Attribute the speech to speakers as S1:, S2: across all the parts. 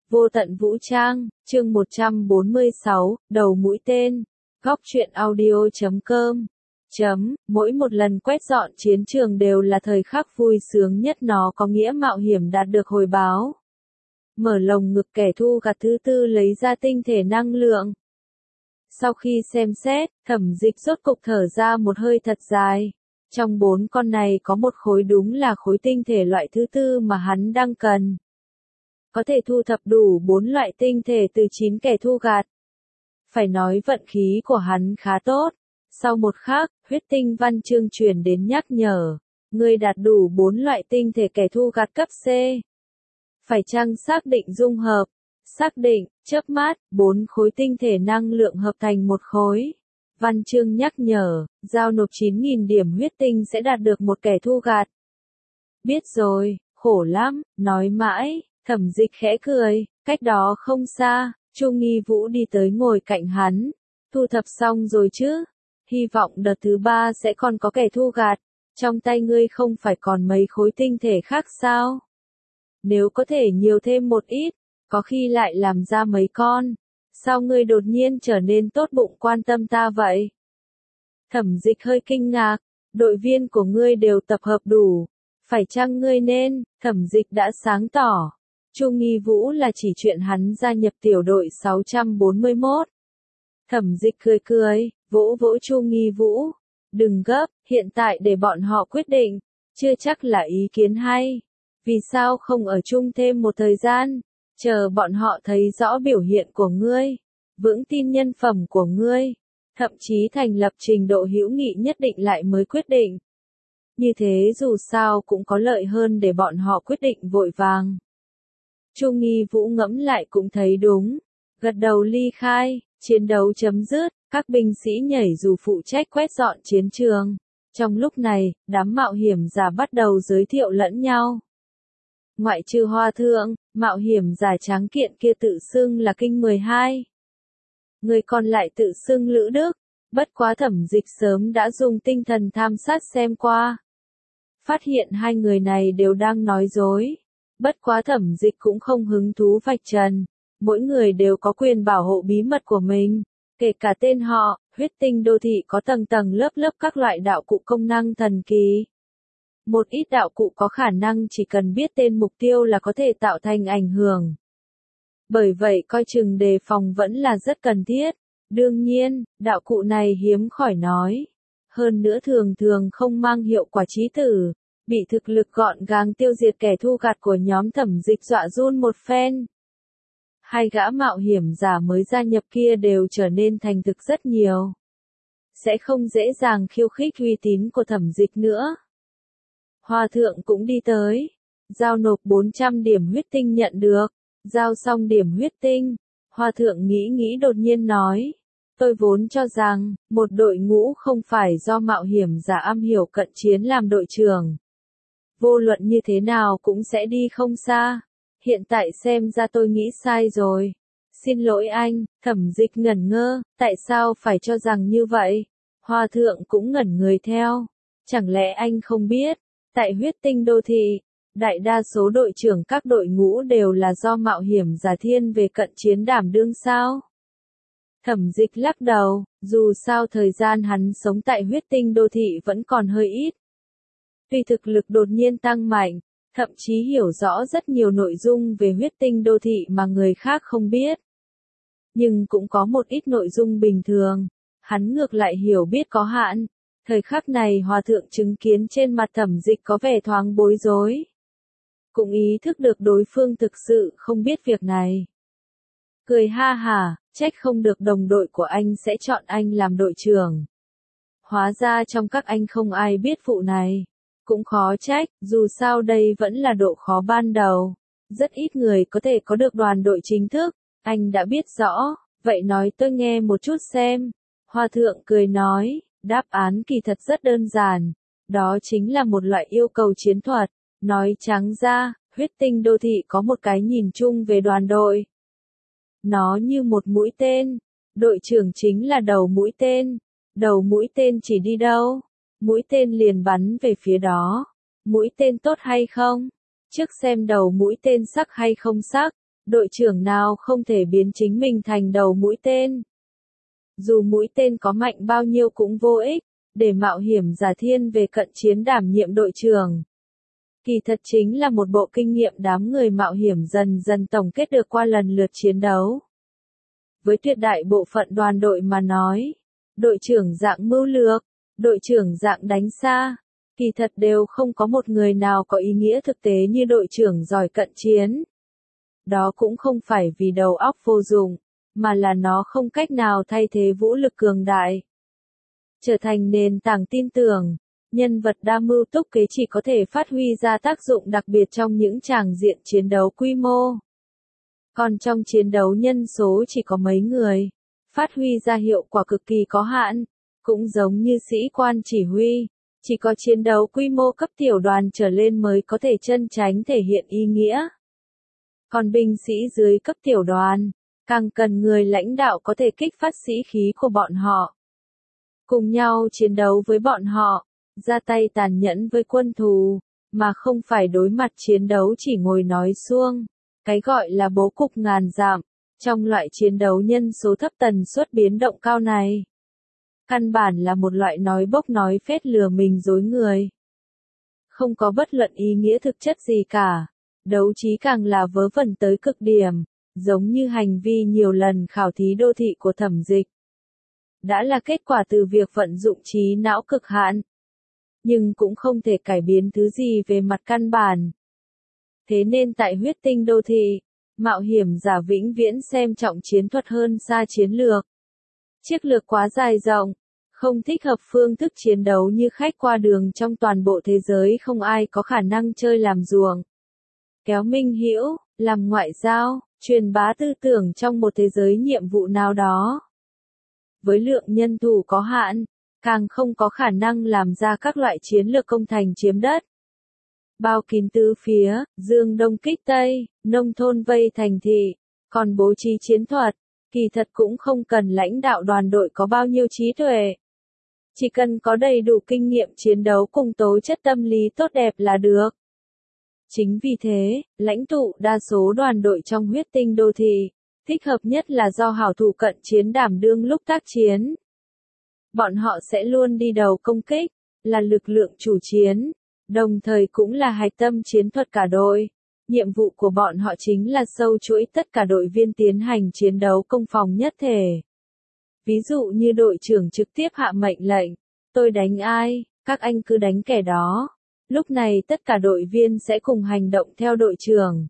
S1: Vô tận vũ trang, chương 146, đầu mũi tên. Góc truyện audio.com. Mỗi một lần quét dọn chiến trường đều là thời khắc vui sướng nhất, nó có nghĩa mạo hiểm đạt được hồi báo. Mở lồng ngực kẻ thù gạt thứ tư lấy ra tinh thể năng lượng. Sau khi xem xét, Thẩm Dịch rốt cục thở ra một hơi thật dài. Trong 4 con này có một khối đúng là khối tinh thể loại thứ tư mà hắn đang cần. Có thể thu thập đủ 4 loại tinh thể từ 9 kẻ thù gạt. Phải nói vận khí của hắn khá tốt. Sau một khắc, huyết tinh văn chương truyền đến nhắc nhở. Ngươi đạt đủ 4 loại tinh thể kẻ thù gạt cấp C. Phải chăng xác định dung hợp? Xác định, chớp mắt, 4 khối tinh thể năng lượng hợp thành một khối. Văn chương nhắc nhở, giao nộp 9.000 điểm huyết tinh sẽ đạt được một kẻ thù gạt. Biết rồi, khổ lắm, nói mãi. Thẩm Dịch khẽ cười, cách đó không xa, Chu Nghi Vũ đi tới ngồi cạnh hắn. Thu thập xong rồi chứ? Hy vọng đợt thứ 3 sẽ còn có kẻ thù gạt. Trong tay ngươi không phải còn mấy khối tinh thể khác sao? Nếu có thể nhiều thêm một ít, có khi lại làm ra mấy con. Sao ngươi đột nhiên trở nên tốt bụng quan tâm ta vậy? Thẩm Dịch hơi kinh ngạc, đội viên của ngươi đều tập hợp đủ. Phải chăng ngươi nên? Thẩm Dịch đã sáng tỏ. Chu Nghi Vũ là chỉ chuyện hắn gia nhập tiểu đội 641. Thẩm Dịch cười cười, vỗ vỗ Chu Nghi Vũ. Đừng gấp, hiện tại để bọn họ quyết định, chưa chắc là ý kiến hay. Vì sao không ở chung thêm một thời gian, chờ bọn họ thấy rõ biểu hiện của ngươi, vững tin nhân phẩm của ngươi, thậm chí thành lập trình độ hữu nghị nhất định lại mới quyết định. Như thế dù sao cũng có lợi hơn để bọn họ quyết định vội vàng. Chu Nghi Vũ ngẫm lại cũng thấy đúng, gật đầu ly khai, chiến đấu chấm dứt, các binh sĩ nhảy dù phụ trách quét dọn chiến trường. Trong lúc này, đám mạo hiểm giả bắt đầu giới thiệu lẫn nhau. Ngoại trừ Hoa Thượng, mạo hiểm giả tráng kiện kia tự xưng là Kinh 12. Người còn lại tự xưng Lữ Đức, bất quá Thẩm Dịch sớm đã dùng tinh thần tham sát xem qua. Phát hiện hai người này đều đang nói dối. Bất quá Thẩm Dịch cũng không hứng thú vạch trần, mỗi người đều có quyền bảo hộ bí mật của mình, kể cả tên họ. Huyết tinh đô thị có tầng tầng lớp lớp các loại đạo cụ công năng thần kỳ. Một ít đạo cụ có khả năng chỉ cần biết tên mục tiêu là có thể tạo thành ảnh hưởng. Bởi vậy coi chừng đề phòng vẫn là rất cần thiết. Đương nhiên, đạo cụ này hiếm khỏi nói. Hơn nữa thường thường không mang hiệu quả chí tử. Bị thực lực gọn gàng tiêu diệt kẻ thù gạt của nhóm Thẩm Dịch dọa run một phen. Hai gã mạo hiểm giả mới gia nhập kia đều trở nên thành thực rất nhiều. Sẽ không dễ dàng khiêu khích uy tín của Thẩm Dịch nữa. Hoa Thượng cũng đi tới. Giao nộp 400 điểm huyết tinh nhận được. Giao xong điểm huyết tinh. Hoa Thượng nghĩ đột nhiên nói. Tôi vốn cho rằng, một đội ngũ không phải do mạo hiểm giả am hiểu cận chiến làm đội trưởng. Vô luận như thế nào cũng sẽ đi không xa. Hiện tại xem ra tôi nghĩ sai rồi. Xin lỗi anh. Thẩm Dịch ngẩn ngơ, tại sao phải cho rằng như vậy? Hoa Thượng cũng ngẩn người theo. Chẳng lẽ anh không biết, tại huyết tinh đô thị, đại đa số đội trưởng các đội ngũ đều là do mạo hiểm giả thiên về cận chiến đảm đương sao? Thẩm Dịch lắc đầu, dù sao thời gian hắn sống tại huyết tinh đô thị vẫn còn hơi ít. Tuy thực lực đột nhiên tăng mạnh, thậm chí hiểu rõ rất nhiều nội dung về huyết tinh đô thị mà người khác không biết. Nhưng cũng có một ít nội dung bình thường, hắn ngược lại hiểu biết có hạn. Thời khắc này Hòa Thượng chứng kiến trên mặt Thẩm Dịch có vẻ thoáng bối rối. Cũng ý thức được đối phương thực sự không biết việc này. Cười ha hả, trách không được đồng đội của anh sẽ chọn anh làm đội trưởng. Hóa ra trong các anh không ai biết vụ này. Cũng khó trách, dù sao đây vẫn là độ khó ban đầu. Rất ít người có thể có được đoàn đội chính thức. Anh đã biết rõ, vậy nói tôi nghe một chút xem. Hoa Thượng cười nói, đáp án kỳ thật rất đơn giản. Đó chính là một loại yêu cầu chiến thuật. Nói trắng ra, huyết tinh đô thị có một cái nhìn chung về đoàn đội. Nó như một mũi tên. Đội trưởng chính là đầu mũi tên. Đầu mũi tên chỉ đi đâu? Mũi tên liền bắn về phía đó. Mũi tên tốt hay không? Trước xem đầu mũi tên sắc hay không sắc. Đội trưởng nào không thể biến chính mình thành đầu mũi tên. Dù mũi tên có mạnh bao nhiêu cũng vô ích, để mạo hiểm giả thiên về cận chiến đảm nhiệm đội trưởng. Kỳ thật chính là một bộ kinh nghiệm đám người mạo hiểm dần dần tổng kết được qua lần lượt chiến đấu. Với tuyệt đại bộ phận đoàn đội mà nói, đội trưởng dạng mưu lược, đội trưởng dạng đánh xa, kỳ thật đều không có một người nào có ý nghĩa thực tế như đội trưởng giỏi cận chiến. Đó cũng không phải vì đầu óc vô dụng, mà là nó không cách nào thay thế vũ lực cường đại. Trở thành nền tảng tin tưởng, nhân vật đa mưu túc kế chỉ có thể phát huy ra tác dụng đặc biệt trong những tràng diện chiến đấu quy mô. Còn trong chiến đấu nhân số chỉ có mấy người, phát huy ra hiệu quả cực kỳ có hạn, cũng giống như sĩ quan chỉ huy, chỉ có chiến đấu quy mô cấp tiểu đoàn trở lên mới có thể chân chánh thể hiện ý nghĩa. Còn binh sĩ dưới cấp tiểu đoàn, càng cần người lãnh đạo có thể kích phát sĩ khí của bọn họ. Cùng nhau chiến đấu với bọn họ, ra tay tàn nhẫn với quân thù, mà không phải đối mặt chiến đấu chỉ ngồi nói suông. Cái gọi là bố cục ngàn dặm, trong loại chiến đấu nhân số thấp tần suất biến động cao này. Căn bản là một loại nói bốc nói phét lừa mình dối người. Không có bất luận ý nghĩa thực chất gì cả, đấu trí càng là vớ vẩn tới cực điểm, giống như hành vi nhiều lần khảo thí đô thị của Thẩm Dịch. Đã là kết quả từ việc vận dụng trí não cực hạn, nhưng cũng không thể cải biến thứ gì về mặt căn bản. Thế nên tại huyết tinh đô thị, mạo hiểm giả vĩnh viễn xem trọng chiến thuật hơn xa chiến lược. Chiến lược quá dài rộng, không thích hợp phương thức chiến đấu như khách qua đường trong toàn bộ thế giới, không ai có khả năng chơi làm ruộng, kéo minh hữu, làm ngoại giao, truyền bá tư tưởng trong một thế giới nhiệm vụ nào đó. Với lượng nhân thủ có hạn, càng không có khả năng làm ra các loại chiến lược công thành chiếm đất, bao kín tứ phía, dương đông kích tây, nông thôn vây thành thị. Còn bố trí chiến thuật, kỳ thật cũng không cần lãnh đạo đoàn đội có bao nhiêu trí tuệ. Chỉ cần có đầy đủ kinh nghiệm chiến đấu cùng tố chất tâm lý tốt đẹp là được. Chính vì thế, lãnh tụ đa số đoàn đội trong huyết tinh đô thị, thích hợp nhất là do hảo thủ cận chiến đảm đương lúc tác chiến. Bọn họ sẽ luôn đi đầu công kích, là lực lượng chủ chiến, đồng thời cũng là hạch tâm chiến thuật cả đội. Nhiệm vụ của bọn họ chính là sâu chuỗi tất cả đội viên tiến hành chiến đấu công phòng nhất thể. Ví dụ như đội trưởng trực tiếp hạ mệnh lệnh, tôi đánh ai, các anh cứ đánh kẻ đó. Lúc này tất cả đội viên sẽ cùng hành động theo đội trưởng.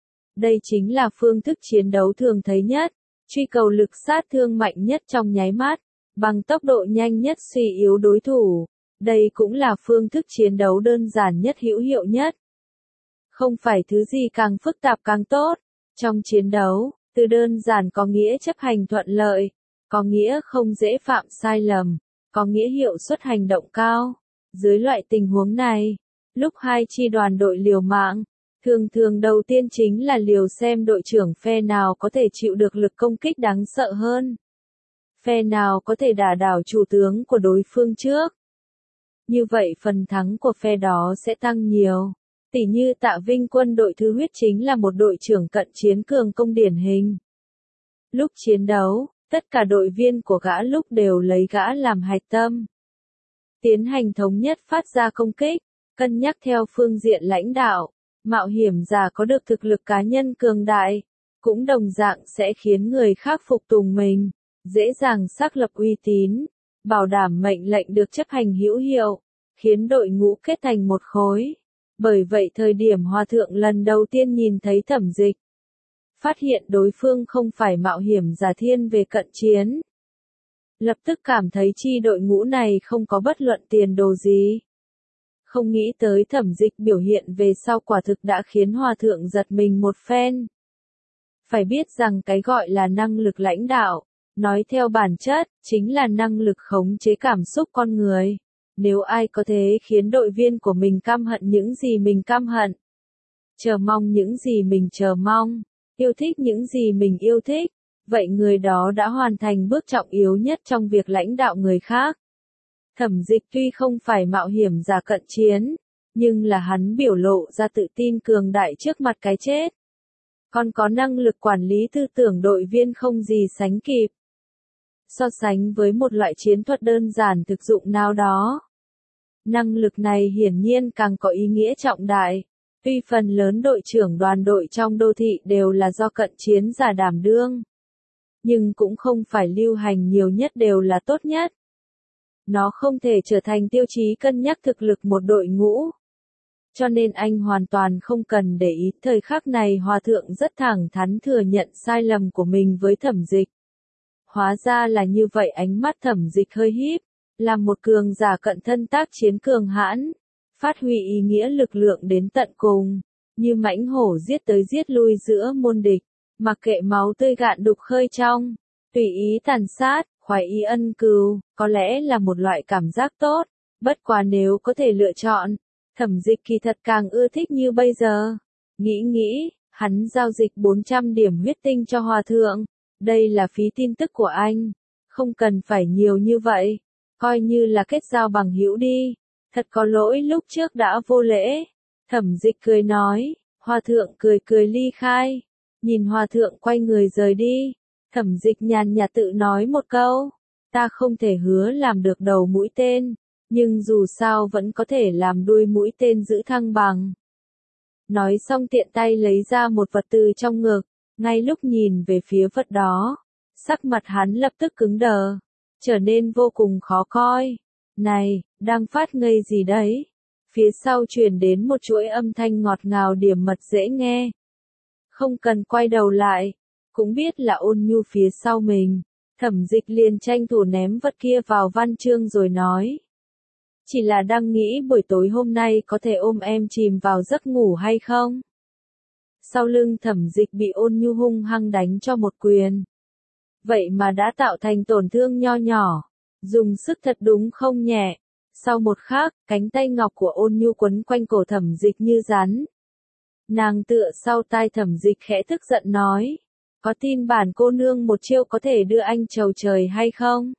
S1: Đây chính là phương thức chiến đấu thường thấy nhất, truy cầu lực sát thương mạnh nhất trong nháy mắt, bằng tốc độ nhanh nhất suy yếu đối thủ. Đây cũng là phương thức chiến đấu đơn giản nhất, hữu hiệu nhất. Không phải thứ gì càng phức tạp càng tốt. Trong chiến đấu, từ đơn giản có nghĩa chấp hành thuận lợi, có nghĩa không dễ phạm sai lầm, có nghĩa hiệu suất hành động cao. Dưới loại tình huống này, lúc hai chi đoàn đội liều mạng, thường đầu tiên chính là liều xem đội trưởng phe nào có thể chịu được lực công kích đáng sợ hơn. Phe nào có thể đả đảo chủ tướng của đối phương trước. Như vậy phần thắng của phe đó sẽ tăng nhiều. Tỉ như Tạ Vinh quân đội Thứ Huyết chính là một đội trưởng cận chiến cường công điển hình. Lúc chiến đấu, tất cả đội viên của gã lúc đều lấy gã làm hạch tâm. Tiến hành thống nhất phát ra công kích, cân nhắc theo phương diện lãnh đạo, mạo hiểm giả có được thực lực cá nhân cường đại, cũng đồng dạng sẽ khiến người khác phục tùng mình, dễ dàng xác lập uy tín, bảo đảm mệnh lệnh được chấp hành hữu hiệu, khiến đội ngũ kết thành một khối. Bởi vậy thời điểm Hòa Thượng lần đầu tiên nhìn thấy Thẩm Dịch, phát hiện đối phương không phải mạo hiểm giả thiên về cận chiến. Lập tức cảm thấy chi đội ngũ này không có bất luận tiền đồ gì. Không nghĩ tới Thẩm Dịch biểu hiện về sau quả thực đã khiến Hòa Thượng giật mình một phen. Phải biết rằng cái gọi là năng lực lãnh đạo, nói theo bản chất, chính là năng lực khống chế cảm xúc con người. Nếu ai có thể khiến đội viên của mình căm hận những gì mình căm hận, chờ mong những gì mình chờ mong, yêu thích những gì mình yêu thích, vậy người đó đã hoàn thành bước trọng yếu nhất trong việc lãnh đạo người khác. Thẩm Dịch tuy không phải mạo hiểm giả cận chiến, nhưng là hắn biểu lộ ra tự tin cường đại trước mặt cái chết. còn có năng lực quản lý tư tưởng đội viên không gì sánh kịp. So sánh với một loại chiến thuật đơn giản thực dụng nào đó. Năng lực này hiển nhiên càng có ý nghĩa trọng đại. Tuy phần lớn đội trưởng đoàn đội trong đô thị đều là do cận chiến giả đảm đương, nhưng cũng không phải lưu hành nhiều nhất đều là tốt nhất. Nó không thể trở thành tiêu chí cân nhắc thực lực một đội ngũ. Cho nên anh hoàn toàn không cần để ý. Thời khắc này Hòa Thượng rất thẳng thắn thừa nhận sai lầm của mình với Thẩm Dịch. Hóa ra là như vậy, ánh mắt Thẩm Dịch hơi híp, là một cường giả cận thân tác chiến cường hãn, phát huy ý nghĩa lực lượng đến tận cùng, như mãnh hổ giết tới giết lui giữa môn địch, mặc kệ máu tươi gạn đục khơi trong, tùy ý tàn sát, khoái ý ân cừu, có lẽ là một loại cảm giác tốt, bất quá nếu có thể lựa chọn, Thẩm Dịch kỳ thật càng ưa thích như bây giờ. Nghĩ, hắn giao dịch 400 điểm huyết tinh cho Hòa Thượng, đây là phí tin tức của anh, không cần phải nhiều như vậy, coi như là kết giao bằng hữu đi, thật có lỗi lúc trước đã vô lễ. Thẩm Dịch cười nói, Hòa Thượng cười ly khai, nhìn Hòa Thượng quay người rời đi, Thẩm Dịch nhàn nhạt tự nói một câu, ta không thể hứa làm được đầu mũi tên, nhưng dù sao vẫn có thể làm đuôi mũi tên giữ thăng bằng. Nói xong tiện tay lấy ra một vật từ trong ngực, ngay lúc nhìn về phía vật đó, sắc mặt hắn lập tức cứng đờ, trở nên vô cùng khó coi. Này, đang phát ngây gì đấy? Phía sau truyền đến một chuỗi âm thanh ngọt ngào điểm mật dễ nghe. Không cần quay đầu lại, cũng biết là Ôn Nhu phía sau mình. Thẩm Dịch liền tranh thủ ném vật kia vào văn chương rồi nói. Chỉ là đang nghĩ buổi tối hôm nay có thể ôm em chìm vào giấc ngủ hay không? Sau lưng Thẩm Dịch bị Ôn Nhu hung hăng đánh cho một quyền. Vậy mà đã tạo thành tổn thương nho nhỏ, dùng sức thật đúng không nhẹ. Sau một khắc, cánh tay ngọc của Ôn Nhu quấn quanh cổ Thẩm Dịch như rắn. Nàng tựa sau tai Thẩm Dịch khẽ tức giận nói, có tin bản cô nương một chiêu có thể đưa anh trầu trời hay không?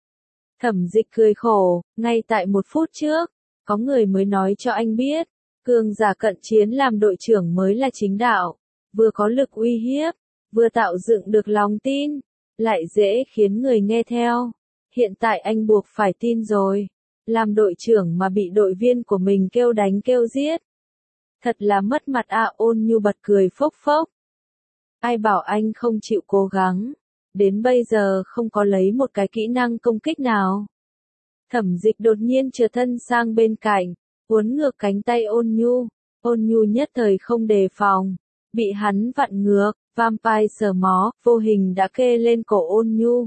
S1: Thẩm Dịch cười khổ, ngay tại 1 phút trước, có người mới nói cho anh biết, cường giả cận chiến làm đội trưởng mới là chính đạo, vừa có lực uy hiếp, vừa tạo dựng được lòng tin, lại dễ khiến người nghe theo. Hiện tại anh buộc phải tin rồi, làm đội trưởng mà bị đội viên của mình kêu đánh kêu giết. Thật là mất mặt à. Ôn Nhu bật cười phốc phốc. Ai bảo anh không chịu cố gắng, đến bây giờ không có lấy một cái kỹ năng công kích nào. Thẩm Dịch đột nhiên trượt thân sang bên cạnh, uốn ngược cánh tay Ôn Nhu. Ôn Nhu nhất thời không đề phòng, bị hắn vặn ngược, vampire sờ mó, vô hình đã kê lên cổ Ôn Nhu.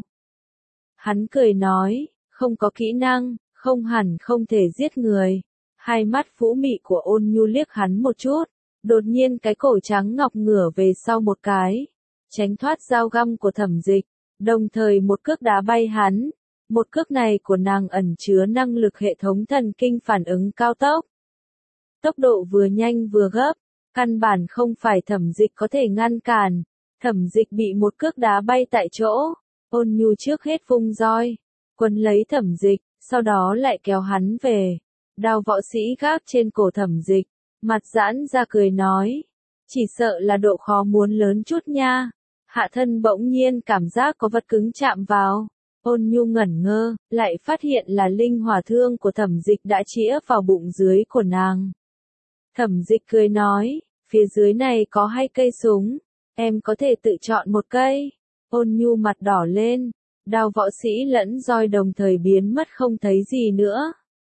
S1: Hắn cười nói, không có kỹ năng, không hẳn không thể giết người. Hai mắt phũ mị của Ôn Nhu liếc hắn một chút, đột nhiên cái cổ trắng ngọc ngửa về sau một cái, tránh thoát dao găm của Thẩm Dịch, đồng thời một cước đá bay hắn. Một cước này của nàng ẩn chứa năng lực hệ thống thần kinh phản ứng cao tốc. Tốc độ vừa nhanh vừa gấp, căn bản không phải Thẩm Dịch có thể ngăn cản. Thẩm Dịch bị một cước đá bay tại chỗ, Ôn Nhu trước hết vung roi, quấn lấy Thẩm Dịch, sau đó lại kéo hắn về. Đao võ sĩ gác trên cổ Thẩm Dịch, mặt giãn ra cười nói, chỉ sợ là độ khó muốn lớn chút nha. Hạ thân bỗng nhiên cảm giác có vật cứng chạm vào. Ôn Nhu ngẩn ngơ, lại phát hiện là linh hỏa thương của Thẩm Dịch đã chĩa vào bụng dưới của nàng. Thẩm Dịch cười nói, phía dưới này có 2 cây súng, em có thể tự chọn một cây. Ôn Nhu mặt đỏ lên, đao võ sĩ lẫn roi đồng thời biến mất không thấy gì nữa.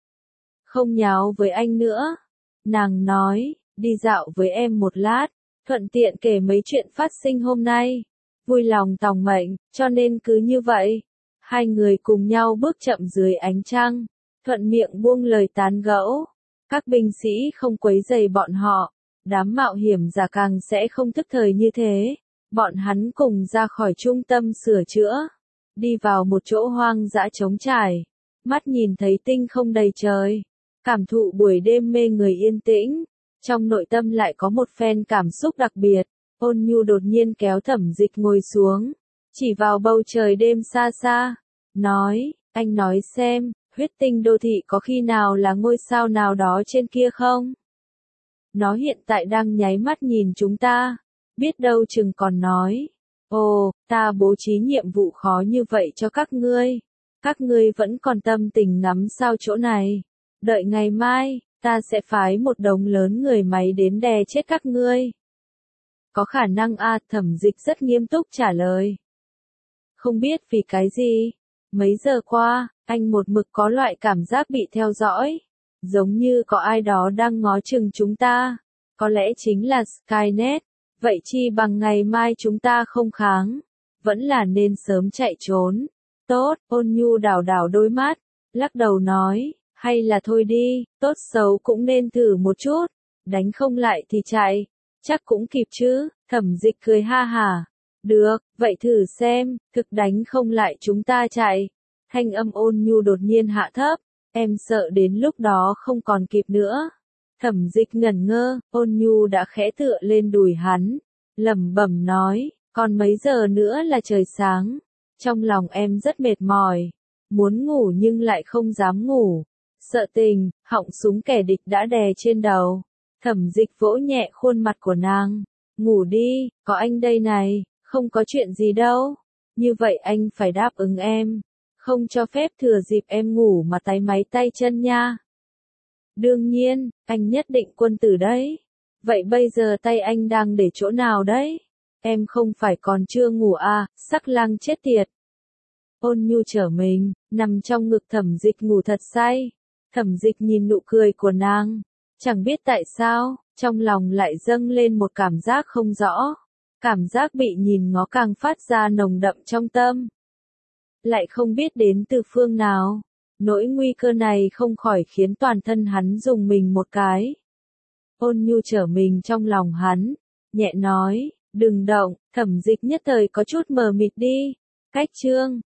S1: Không nháo với anh nữa. Nàng nói, đi dạo với em một lát, thuận tiện kể mấy chuyện phát sinh hôm nay. Vui lòng tòng mệnh, cho nên cứ như vậy. Hai người cùng nhau bước chậm dưới ánh trăng, thuận miệng buông lời tán gẫu. Các binh sĩ không quấy rầy bọn họ, đám mạo hiểm giả càng sẽ không thức thời như thế. Bọn hắn cùng ra khỏi trung tâm sửa chữa, đi vào một chỗ hoang dã trống trải, mắt nhìn thấy tinh không đầy trời, cảm thụ buổi đêm mê người yên tĩnh, trong nội tâm lại có một phen cảm xúc đặc biệt. Ôn Nhu đột nhiên kéo Thẩm Dịch ngồi xuống, chỉ vào bầu trời đêm xa xa, nói, anh nói xem, huyết tinh đô thị có khi nào là ngôi sao nào đó trên kia không? Nó hiện tại đang nháy mắt nhìn chúng ta, biết đâu chừng còn nói. Ồ, ta bố trí nhiệm vụ khó như vậy cho các ngươi. Các ngươi vẫn còn tâm tình ngắm sao chỗ này. Đợi ngày mai, ta sẽ phái một đống lớn người máy đến đè chết các ngươi. Có khả năng à, Thẩm Dịch rất nghiêm túc trả lời. Không biết vì cái gì, mấy giờ qua, anh một mực có loại cảm giác bị theo dõi. Giống như có ai đó đang ngó chừng chúng ta. Có lẽ chính là Skynet. Vậy chi bằng ngày mai chúng ta không kháng. Vẫn là nên sớm chạy trốn. Tốt, Ôn Nhu đảo đảo đôi mắt. Lắc đầu nói, hay là thôi đi, tốt xấu cũng nên thử một chút. Đánh không lại thì chạy. Chắc cũng kịp chứ, Thẩm Dịch cười ha hả. Được, vậy thử xem, thực đánh không lại chúng ta chạy. Thanh âm Ôn Nhu đột nhiên hạ thấp. Em sợ đến lúc đó không còn kịp nữa. Thẩm Dịch ngẩn ngơ, Ôn Nhu đã khẽ tựa lên đùi hắn, lẩm bẩm nói, còn mấy giờ nữa là trời sáng. Trong lòng em rất mệt mỏi, muốn ngủ nhưng lại không dám ngủ. Sợ tình, họng súng kẻ địch đã đè trên đầu. Thẩm Dịch vỗ nhẹ khuôn mặt của nàng, ngủ đi, có anh đây này, không có chuyện gì đâu. Như vậy anh phải đáp ứng em, không cho phép thừa dịp em ngủ mà táy máy tay chân nha. Đương nhiên, anh nhất định quân tử đấy. Vậy bây giờ tay anh đang để chỗ nào đấy? Em không phải còn chưa ngủ à, sắc lang chết tiệt. Ôn Nhu trở mình, nằm trong ngực Thẩm Dịch ngủ thật say. Thẩm Dịch nhìn nụ cười của nàng. Chẳng biết tại sao, trong lòng lại dâng lên một cảm giác không rõ. Cảm giác bị nhìn ngó càng phát ra nồng đậm trong tâm. Lại không biết đến từ phương nào. Nỗi nguy cơ này không khỏi khiến toàn thân hắn rùng mình một cái. Ôn Nhu trở mình trong lòng hắn, nhẹ nói, đừng động. Thẩm Dịch nhất thời có chút mờ mịt đi. Cách chương